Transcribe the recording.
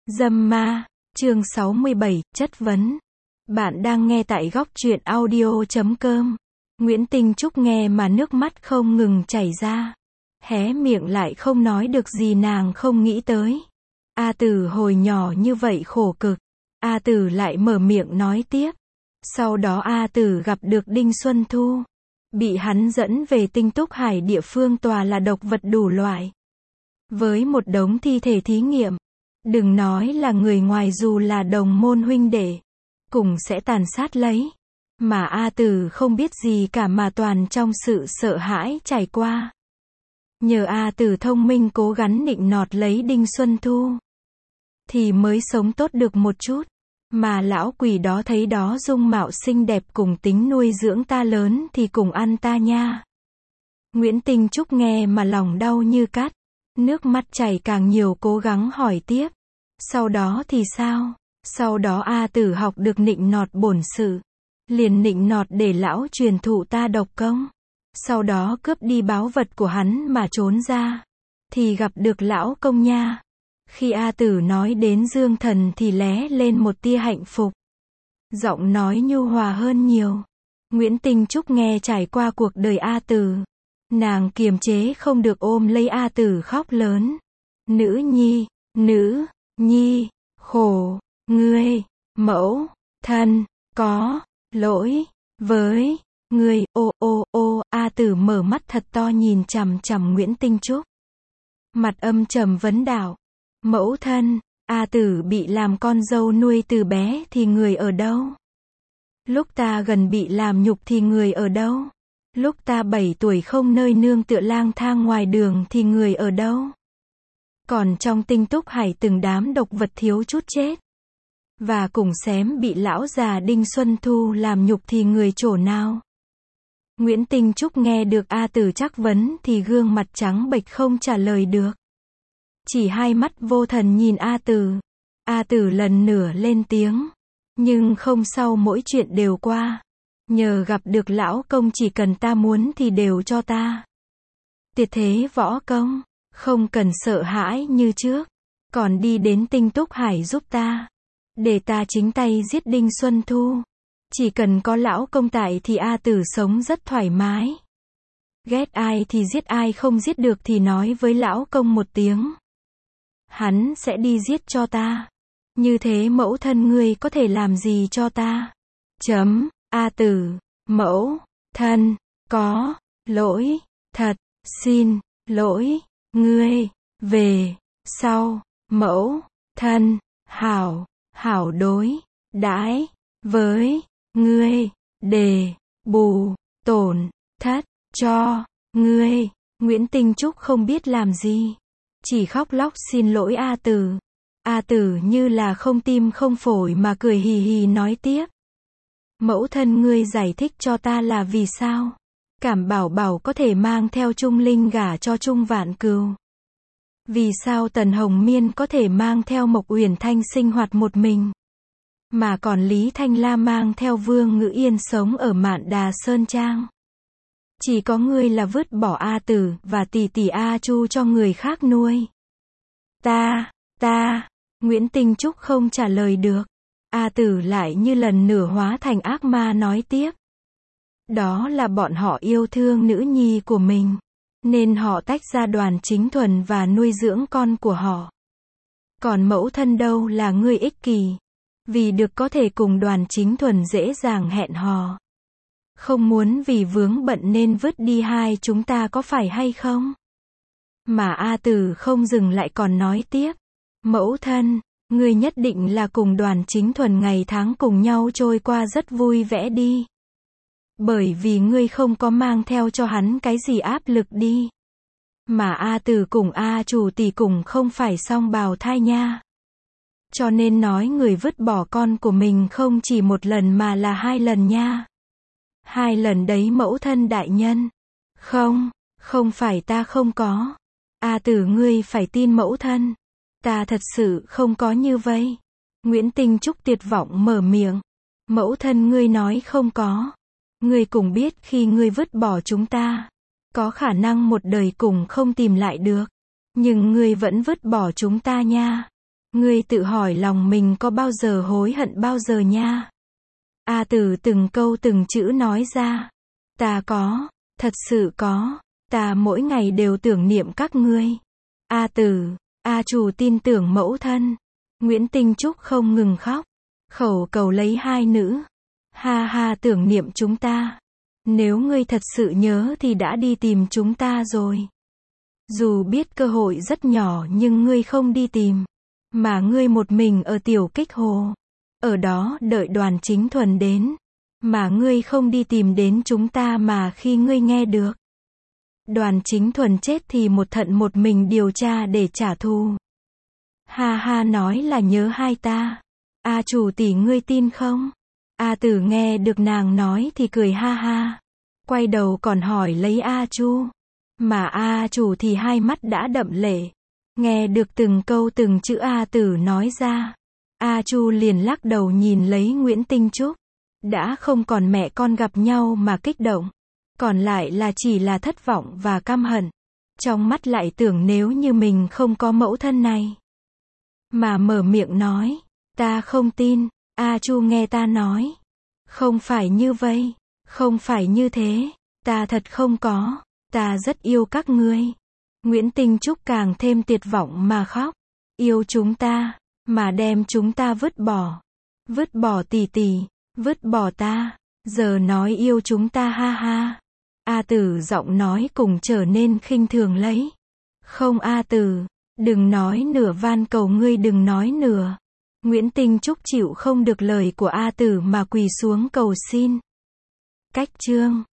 Dâm ma, chương 67, chất vấn. Bạn đang nghe tại góc truyện audio.com. Nguyễn Tinh Trúc nghe mà nước mắt không ngừng chảy ra. Hé miệng lại không nói được gì, nàng không nghĩ tới. A Tử hồi nhỏ như vậy khổ cực. A Tử lại mở miệng nói tiếp. Sau đó A Tử gặp được Đinh Xuân Thu. Bị hắn dẫn về Tinh Túc Hải, địa phương tòa là độc vật đủ loại. Với một đống thi thể thí nghiệm. Đừng nói là người ngoài, dù là đồng môn huynh đệ cùng sẽ tàn sát lấy. Mà A Tử không biết gì cả, mà toàn trong sự sợ hãi trải qua. Nhờ A Tử thông minh cố gắng nịnh nọt lấy Đinh Xuân Thu thì mới sống tốt được một chút. Mà lão quỷ đó thấy đó dung mạo xinh đẹp cùng tính nuôi dưỡng ta lớn thì cùng ăn ta nha. Nguyễn Tinh Trúc nghe mà lòng đau như cắt. Nước mắt chảy càng nhiều, cố gắng hỏi tiếp. Sau đó thì sao? Sau đó A Tử học được nịnh nọt bổn sự. Liền nịnh nọt để lão truyền thụ ta độc công. Sau đó cướp đi báu vật của hắn mà trốn ra. Thì gặp được lão công nha. Khi A Tử nói đến Dương Thần thì lóe lên một tia hạnh phục. Giọng nói nhu hòa hơn nhiều. Nguyễn Tinh Trúc nghe trải qua cuộc đời A Tử. Nàng kiềm chế không được ôm lấy A Tử khóc lớn. Nữ nhi, khổ, ngươi, mẫu, thân, có lỗi với ngươi. A Tử mở mắt thật to nhìn chằm chằm Nguyễn Tinh Trúc. Mặt âm trầm vấn đạo. Mẫu thân, A Tử bị làm con dâu nuôi từ bé thì người ở đâu? Lúc ta gần bị làm nhục thì người ở đâu? Lúc ta 7 tuổi không nơi nương tựa lang thang ngoài đường thì người ở đâu? Còn trong Tinh Túc Hải từng đám độc vật thiếu chút chết. Và cùng xém bị lão già Đinh Xuân Thu làm nhục thì người chỗ nào? Nguyễn Tinh Trúc nghe được A Tử trắc vấn thì gương mặt trắng bệch không trả lời được. Chỉ hai mắt vô thần nhìn A Tử. A Tử lần nửa lên tiếng. Nhưng không sao, mỗi chuyện đều qua. Nhờ gặp được lão công, chỉ cần ta muốn thì đều cho ta. Tuyệt thế võ công, không cần sợ hãi như trước. Còn đi đến Tinh Túc Hải giúp ta. Để ta chính tay giết Đinh Xuân Thu. Chỉ cần có lão công tại thì A Tử sống rất thoải mái. Ghét ai thì giết, ai không giết được thì nói với lão công một tiếng. Hắn sẽ đi giết cho ta. Như thế mẫu thân ngươi có thể làm gì cho ta? A Tử, mẫu thân, có lỗi, thật xin lỗi, ngươi, về sau, mẫu thân, hảo đối đãi với ngươi, để bù tổn thất cho ngươi. Nguyễn Tinh Trúc không biết làm gì. Chỉ khóc lóc xin lỗi A Tử. A Tử như là không tim không phổi mà cười hì hì nói tiếp. Mẫu thân ngươi giải thích cho ta là vì sao? Cảm Bảo Bảo có thể mang theo Trung Linh gả cho Trung Vạn Cừu. Vì sao Tần Hồng Miên có thể mang theo Mộc Uyển Thanh sinh hoạt một mình? Mà còn Lý Thanh La mang theo Vương Ngữ Yên sống ở Mạn Đà Sơn Trang. Chỉ có ngươi là vứt bỏ A Tử và tỷ tỷ A Chu cho người khác nuôi. Nguyễn Tinh Trúc không trả lời được. A Tử lại như lần nửa hóa thành ác ma nói tiếp. Đó là bọn họ yêu thương nữ nhi của mình. Nên họ tách ra Đoàn Chính Thuần và nuôi dưỡng con của họ. Còn mẫu thân đâu là ngươi ích kỷ. Vì được có thể cùng Đoàn Chính Thuần dễ dàng hẹn hò. Không muốn vì vướng bận nên vứt đi hai chúng ta, có phải hay không? Mà A Tử không dừng lại còn nói tiếp. Mẫu thân, ngươi nhất định là cùng Đoàn Chính Thuần ngày tháng cùng nhau trôi qua rất vui vẻ đi. Bởi vì ngươi không có mang theo cho hắn cái gì áp lực đi. Mà A Tử cùng A Chủ tỷ cùng không phải song bào thai nha. Cho nên nói người vứt bỏ con của mình không chỉ một lần mà là 2 lần nha. 2 lần đấy mẫu thân đại nhân. Không phải ta không có. A Tử ngươi phải tin mẫu thân. Ta thật sự không có như vậy. Nguyễn Tinh Trúc tuyệt vọng mở miệng. Mẫu thân ngươi nói không có. Ngươi cũng biết khi ngươi vứt bỏ chúng ta, có khả năng một đời cùng không tìm lại được. Nhưng ngươi vẫn vứt bỏ chúng ta nha. Ngươi tự hỏi lòng mình có bao giờ hối hận bao giờ nha. A Tử từng câu từng chữ nói ra. Ta có, thật sự có, ta mỗi ngày đều tưởng niệm các ngươi. A Tử, A Chủ tin tưởng mẫu thân. Nguyễn Tinh Trúc không ngừng khóc, khẩu cầu lấy hai nữ. Ha ha, tưởng niệm chúng ta. Nếu ngươi thật sự nhớ thì đã đi tìm chúng ta rồi. Dù biết cơ hội rất nhỏ nhưng ngươi không đi tìm, mà ngươi một mình ở Tiểu Kích Hồ. Ở đó đợi Đoàn Chính Thuần đến, mà ngươi không đi tìm đến chúng ta mà khi ngươi nghe được Đoàn Chính Thuần chết thì một thận một mình điều tra để trả thù. Ha ha, nói là nhớ hai ta. A Chủ tỷ, ngươi tin không? A Tử nghe được nàng nói thì cười ha ha, quay đầu còn hỏi lấy A Chu. Mà A Chủ thì hai mắt đã đậm lệ, nghe được từng câu từng chữ A Tử nói ra. A Chu liền lắc đầu nhìn lấy Nguyễn Tinh Trúc. Đã không còn mẹ con gặp nhau mà kích động, còn lại là chỉ là thất vọng và căm hận. Trong mắt lại tưởng nếu như mình không có mẫu thân này. Mà mở miệng nói, ta không tin. A Chu nghe ta nói, không phải như vậy, không phải như thế, ta thật không có, ta rất yêu các ngươi. Nguyễn Tinh Trúc càng thêm tuyệt vọng mà khóc. Yêu chúng ta, mà đem chúng ta vứt bỏ tỷ tỷ, vứt bỏ ta, giờ nói yêu chúng ta, ha ha. A Tử giọng nói cùng trở nên khinh thường lấy. Không A Tử, đừng nói nửa, van cầu ngươi đừng nói nửa. Nguyễn Tinh Trúc chịu không được lời của A Tử mà quỳ xuống cầu xin. Cách chương